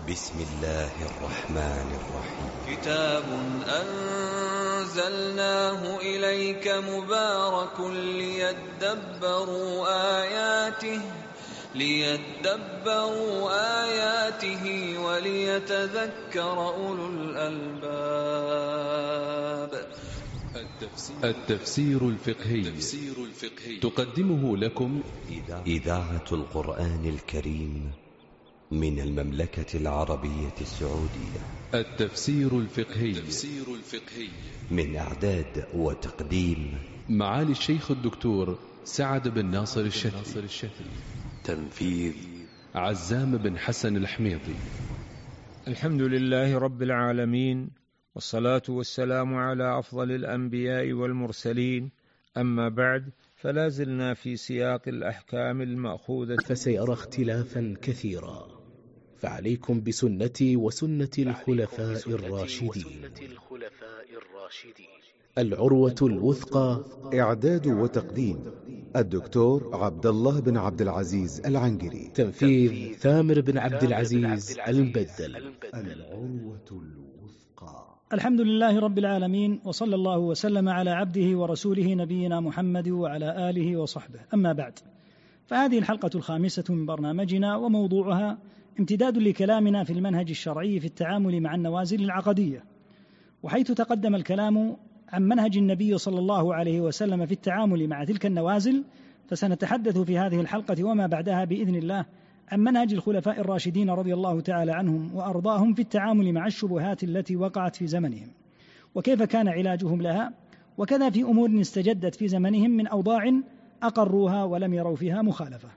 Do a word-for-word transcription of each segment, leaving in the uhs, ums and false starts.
بسم الله الرحمن الرحيم. كتاب أنزلناه إليك مبارك ليدبروا آياته ليدبروا آياته وليتذكر أولو الألباب. التفسير الفقهي تقدمه لكم إذاعة القرآن الكريم من المملكة العربية السعودية. التفسير الفقهي من إعداد وتقديم معالي الشيخ الدكتور سعد بن ناصر الشتري. تنفيذ عزام بن حسن الحميطي. الحمد لله رب العالمين، والصلاة والسلام على أفضل الأنبياء والمرسلين، أما بعد، فلا زلنا في سياق الأحكام المأخوذة. فسيرى اختلافا كثيرا، فعليكم بسنتي وسنة الخلفاء الراشدين. العروة الوثقى. إعداد وتقديم الدكتور عبد الله بن عبد العزيز العنقري. تنفيذ ثامر بن عبد العزيز المبدل. العروة الوثقى. الحمد لله رب العالمين، وصلى الله وسلم على عبده ورسوله نبينا محمد وعلى آله وصحبه. أما بعد، فهذه الحلقة الخامسة من برنامجنا، وموضوعها امتداد لكلامنا في المنهج الشرعي في التعامل مع النوازل العقدية. وحيث تقدم الكلام عن منهج النبي صلى الله عليه وسلم في التعامل مع تلك النوازل، فسنتحدث في هذه الحلقة وما بعدها بإذن الله عن منهج الخلفاء الراشدين رضي الله تعالى عنهم وأرضاهم في التعامل مع الشبهات التي وقعت في زمنهم، وكيف كان علاجهم لها، وكذا في أمور استجدت في زمنهم من أوضاع أقروها ولم يروا فيها مخالفة.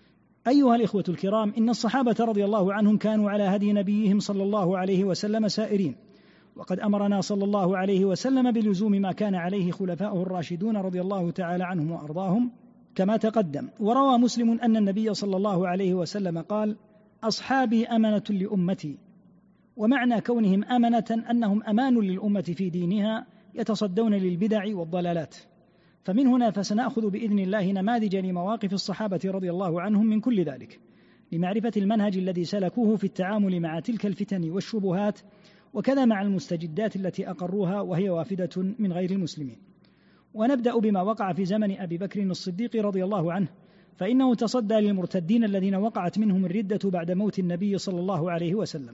أيها الإخوة الكرام، إن الصحابة رضي الله عنهم كانوا على هدي نبيهم صلى الله عليه وسلم سائرين، وقد أمرنا صلى الله عليه وسلم بلزوم ما كان عليه خلفاؤه الراشدون رضي الله تعالى عنهم وأرضاهم كما تقدم. وروى مسلم أن النبي صلى الله عليه وسلم قال: أصحابي أمنة لأمتي. ومعنى كونهم أمنة أنهم أمان للأمة في دينها، يتصدون للبدع والضلالات. فمن هنا فسنأخذ بإذن الله نماذج لمواقف الصحابة رضي الله عنهم من كل ذلك، لمعرفة المنهج الذي سلكوه في التعامل مع تلك الفتن والشبهات، وكذا مع المستجدات التي أقروها وهي وافدة من غير المسلمين. ونبدأ بما وقع في زمن أبي بكر الصديق رضي الله عنه، فإنه تصدى للمرتدين الذين وقعت منهم الردة بعد موت النبي صلى الله عليه وسلم.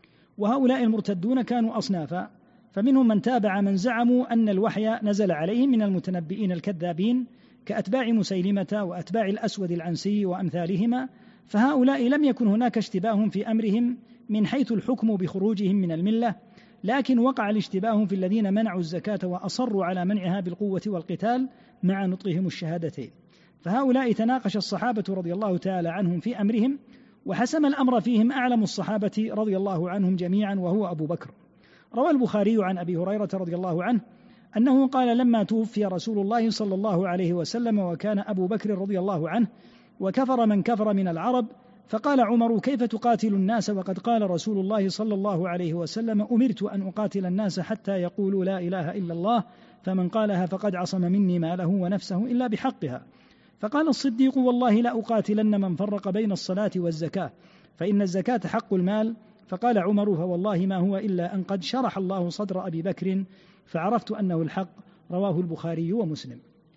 وهؤلاء المرتدون كانوا أصنافا، فمنهم من تابع من زعموا أن الوحي نزل عليهم من المتنبئين الكذابين كأتباع مسيلمة وأتباع الأسود العنسي وأمثالهما، فهؤلاء لم يكن هناك اشتباه في أمرهم من حيث الحكم بخروجهم من الملة، لكن وقع الاشتباه في الذين منعوا الزكاة وأصروا على منعها بالقوة والقتال مع نطقهم الشهادتين. فهؤلاء تناقش الصحابة رضي الله تعالى عنهم في أمرهم، وحسم الأمر فيهم أعلم الصحابة رضي الله عنهم جميعا وهو أبو بكر. روى البخاري عن أبي هريرة رضي الله عنه أنه قال: لما توفي رسول الله صلى الله عليه وسلم وكان أبو بكر رضي الله عنه وكفر من كفر من العرب، فقال عمر: كيف تقاتل الناس وقد قال رسول الله صلى الله عليه وسلم: أمرت أن أقاتل الناس حتى يقولوا لا إله إلا الله، فمن قالها فقد عصم مني ماله ونفسه إلا بحقها. فقال الصديق: والله لا أقاتلن من فرق بين الصلاة والزكاة، فإن الزكاة حق المال. فقال عمر: فوالله ما هو إلا أن قد شرح الله صدر أبي بكر فعرفت أنه الحق. رواه البخاري ومسلم.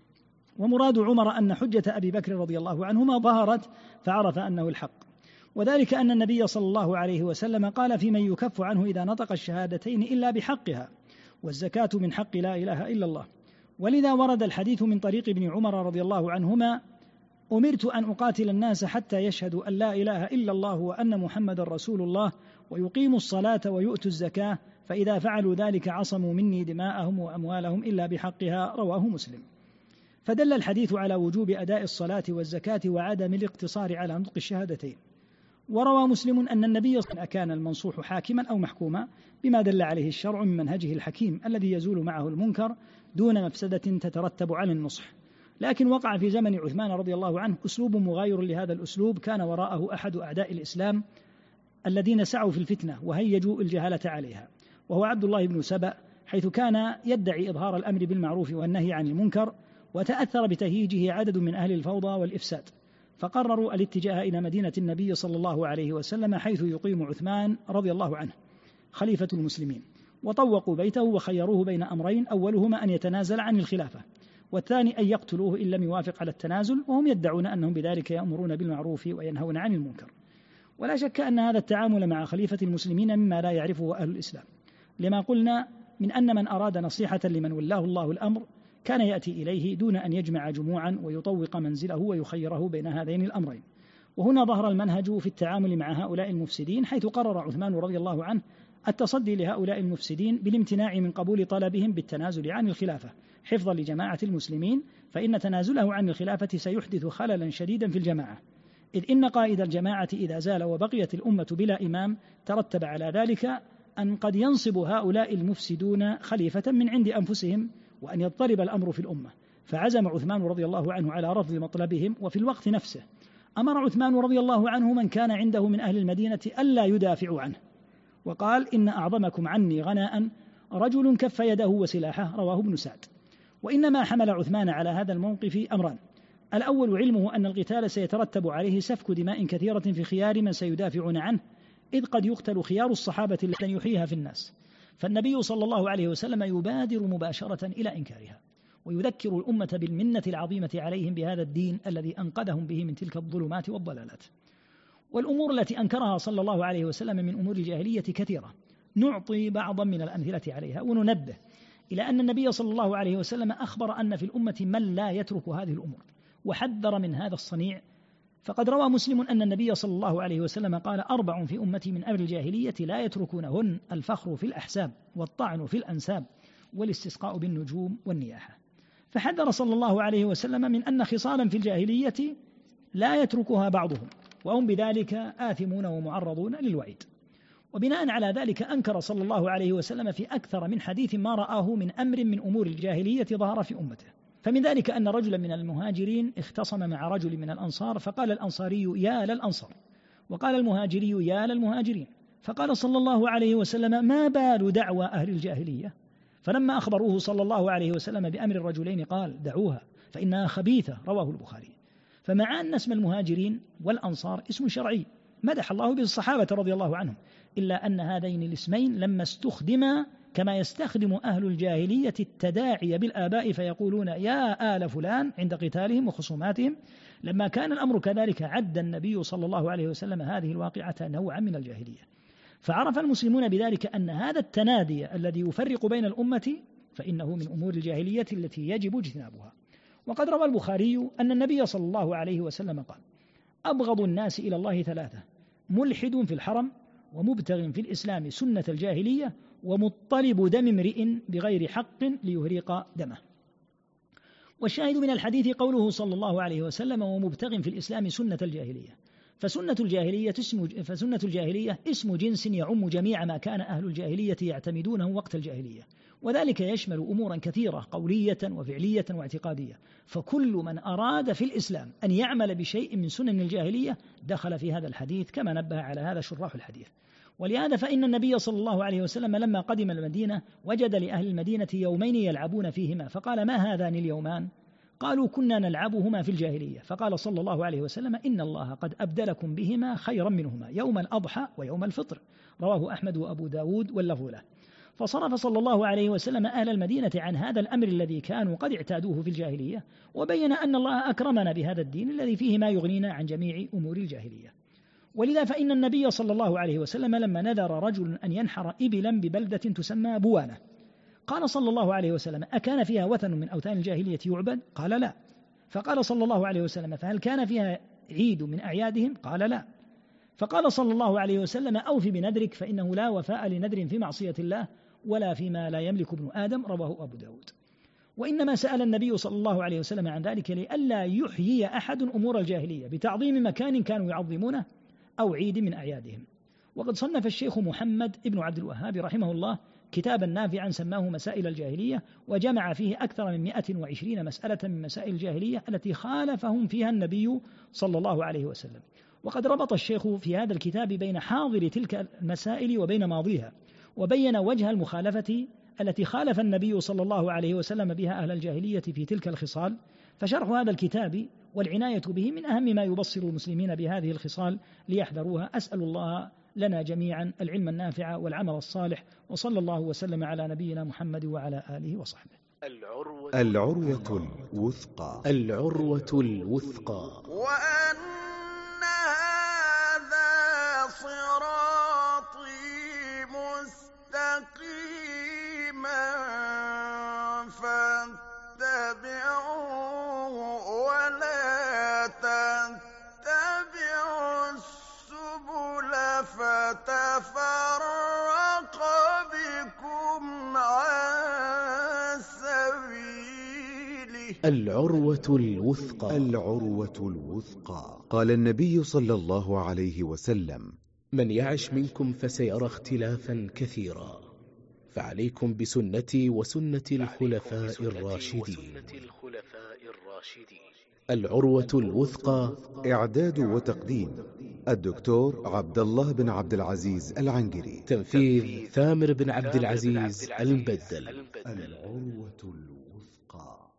ومراد عمر أن حجة أبي بكر رضي الله عنهما ظهرت فعرف أنه الحق، وذلك أن النبي صلى الله عليه وسلم قال في من يكف عنه إذا نطق الشهادتين إلا بحقها، والزكاة من حق لا إله إلا الله. ولذا ورد الحديث من طريق ابن عمر رضي الله عنهما: أمرت أن أقاتل الناس حتى يشهدوا أن لا إله إلا الله وأن محمد رسول الله ويقيموا الصلاة ويؤتوا الزكاة، فإذا فعلوا ذلك عصموا مني دماءهم وأموالهم إلا بحقها. رواه مسلم. فدل الحديث على وجوب أداء الصلاة والزكاة وعدم الاقتصار على نطق الشهادتين. وروى مسلم أن النبي صلى الله عليه وسلم كان المنصوح حاكما أو محكوما بما دل عليه الشرع من منهجه الحكيم الذي يزول معه المنكر دون مفسدة تترتب على النصح. لكن وقع في زمن عثمان رضي الله عنه أسلوب مغاير لهذا الأسلوب كان وراءه أحد أعداء الإسلام الذين سعوا في الفتنة وهيجوا الجهالة عليها، وهو عبد الله بن سبأ، حيث كان يدعي إظهار الأمر بالمعروف والنهي عن المنكر، وتأثر بتهييجه عدد من أهل الفوضى والإفساد، فقرروا الاتجاه إلى مدينة النبي صلى الله عليه وسلم، حيث يقيم عثمان رضي الله عنه خليفة المسلمين، وطوقوا بيته وخيروه بين أمرين، أولهما أن يتنازل عن الخلافة، والثاني أن يقتلوه إن لم يوافق على التنازل، وهم يدعون أنهم بذلك يأمرون بالمعروف وينهون عن المنكر. ولا شك أن هذا التعامل مع خليفة المسلمين مما لا يعرفه أهل الإسلام، لما قلنا من أن من أراد نصيحة لمن ولاه الله الأمر كان يأتي إليه دون أن يجمع جموعا ويطوق منزله ويخيره بين هذين الأمرين. وهنا ظهر المنهج في التعامل مع هؤلاء المفسدين، حيث قرر عثمان رضي الله عنه التصدي لهؤلاء المفسدين بالامتناع من قبول طلبهم بالتنازل عن الخلافة حفظا لجماعة المسلمين، فإن تنازله عن الخلافة سيحدث خللا شديدا في الجماعة، إذ إن قائد الجماعة إذا زال وبقيت الأمة بلا إمام ترتب على ذلك أن قد ينصب هؤلاء المفسدون خليفة من عند أنفسهم وأن يضطرب الأمر في الأمة. فعزم عثمان رضي الله عنه على رفض مطلبهم، وفي الوقت نفسه أمر عثمان رضي الله عنه من كان عنده من أهل المدينة ألا يدافعوا عنه، وقال: إن أعظمكم عني غناء رجل كف يده وسلاحه، رواه ابن سعد. وإنما حمل عثمان على هذا الموقف أمران: الأول علمه أن القتال سيترتب عليه سفك دماء كثيرة في خيار من سيدافعون عنه، إذ قد يقتل خيار الصحابة التي يحييها في الناس، فالنبي صلى الله عليه وسلم يبادر مباشرة إلى إنكارها، ويذكر الأمة بالمنة العظيمة عليهم بهذا الدين الذي أنقذهم به من تلك الظلمات والضلالات. والأمور التي أنكرها صلى الله عليه وسلم من أمور الجاهلية كثيرة، نعطي بعضا من الأمثلة عليها وننبه إلى أن النبي صلى الله عليه وسلم أخبر أن في الأمة من لا يترك هذه الأمور، وحذر من هذا الصنيع. فقد روى مسلم أن النبي صلى الله عليه وسلم قال: أربع في أمتي من أمر الجاهلية لا يتركونهن: الفخر في الأحساب، والطعن في الأنساب، والاستسقاء بالنجوم، والنياحة. فحذر صلى الله عليه وسلم من أن خصالا في الجاهلية لا يتركها بعضهم، وهم بذلك آثمون ومعرضون للوعيد. وبناء على ذلك أنكر صلى الله عليه وسلم في أكثر من حديث ما رآه من أمر من أمور الجاهلية ظهر في أمته. فمن ذلك أن رجلا من المهاجرين اختصم مع رجل من الأنصار، فقال الأنصاري: يا للأنصار، وقال المهاجري: يا للمهاجرين. فقال صلى الله عليه وسلم: ما بال دعوى أهل الجاهلية؟ فلما أخبروه صلى الله عليه وسلم بأمر الرجلين قال: دعوها فإنها خبيثة، رواه البخاري. فمع أن اسم المهاجرين والأنصار اسم شرعي مدح الله به الصحابة رضي الله عنهم، إلا أن هذين الاسمين لما استخدما كما يستخدم أهل الجاهلية التداعي بالآباء فيقولون يا آل فلان عند قتالهم وخصوماتهم، لما كان الأمر كذلك عد النبي صلى الله عليه وسلم هذه الواقعة نوعا من الجاهلية. فعرف المسلمون بذلك أن هذا التنادي الذي يفرق بين الأمة فإنه من أمور الجاهلية التي يجب اجتنابها. وقد روى البخاري أن النبي صلى الله عليه وسلم قال: أبغض الناس إلى الله ثلاثة: ملحد في الحرم، ومبتغ في الإسلام سنة الجاهلية، ومطلب دم امرئ بغير حق ليهريق دمه. والشاهد من الحديث قوله صلى الله عليه وسلم: ومبتغ في الإسلام سنة الجاهلية. فسنة الجاهلية اسم فسنة الجاهلية اسم جنس يعم جميع ما كان أهل الجاهلية يعتمدونه وقت الجاهلية، وذلك يشمل أمورا كثيرة قولية وفعلية واعتقادية. فكل من أراد في الإسلام أن يعمل بشيء من سنن الجاهلية دخل في هذا الحديث، كما نبه على هذا شراح الحديث. ولهذا فإن النبي صلى الله عليه وسلم لما قدم المدينة وجد لأهل المدينة يومين يلعبون فيهما، فقال: ما هذان اليومان؟ قالوا: كنا نلعبهما في الجاهلية. فقال صلى الله عليه وسلم: إن الله قد أبدلكم بهما خيرا منهما، يوم الأضحى ويوم الفطر، رواه أحمد وأبو داود واللفظ له. فصرف صلى الله عليه وسلم أهل المدينة عن هذا الأمر الذي كانوا قد اعتادوه في الجاهلية، وبين أن الله أكرمنا بهذا الدين الذي فيه ما يغنينا عن جميع أمور الجاهلية. ولذا فإن النبي صلى الله عليه وسلم لما نذر رجل أن ينحر إبلا ببلدة تسمى بوانة، قال صلى الله عليه وسلم: أكان فيها وثن من أوثان الجاهلية يعبد؟ قال: لا. فقال صلى الله عليه وسلم: فهل كان فيها عيد من أعيادهم؟ قال: لا. فقال صلى الله عليه وسلم: أوف بنذرك، فإنه لا وفاء لنذر في معصية الله ولا فيما لا يملك ابن آدم، رواه أبو داود. وإنما سأل النبي صلى الله عليه وسلم عن ذلك لئلا يحيي أحد أمور الجاهلية بتعظيم مكان كانوا يعظمونه أو عيد من أعيادهم. وقد صنف الشيخ محمد ابن عبد الوهاب رحمه الله كتابا نافعا سماه مسائل الجاهلية، وجمع فيه أكثر من مئة وعشرين مسألة من مسائل الجاهلية التي خالفهم فيها النبي صلى الله عليه وسلم. وقد ربط الشيخ في هذا الكتاب بين حاضر تلك المسائل وبين ماضيها، وبين وجه المخالفة التي خالف النبي صلى الله عليه وسلم بها أهل الجاهلية في تلك الخصال، فشرح هذا الكتاب والعناية به من أهم ما يبصر المسلمين بهذه الخصال ليحذروها. أسأل الله لنا جميعا العلم النافع والعمل الصالح، وصلى الله وسلم على نبينا محمد وعلى آله وصحبه. العروة الوثقى. العروة الوثقى. وأن هذا صراطي مستقيما فاتبعوه ولا تتبعوا السبل فتفرق بكم عن سبيله. العروة الوثقى. العروة الوثقى. قال النبي صلى الله عليه وسلم: من يعش منكم فسيرى اختلافا كثيرا، فعليكم بسنتي وسنة الخلفاء الراشدين. العروة الوثقى. إعداد وتقديم الدكتور عبد الله بن عبد العزيز العنقري. تنفيذ ثامر بن عبد العزيز المبدل. العروة الوثقى.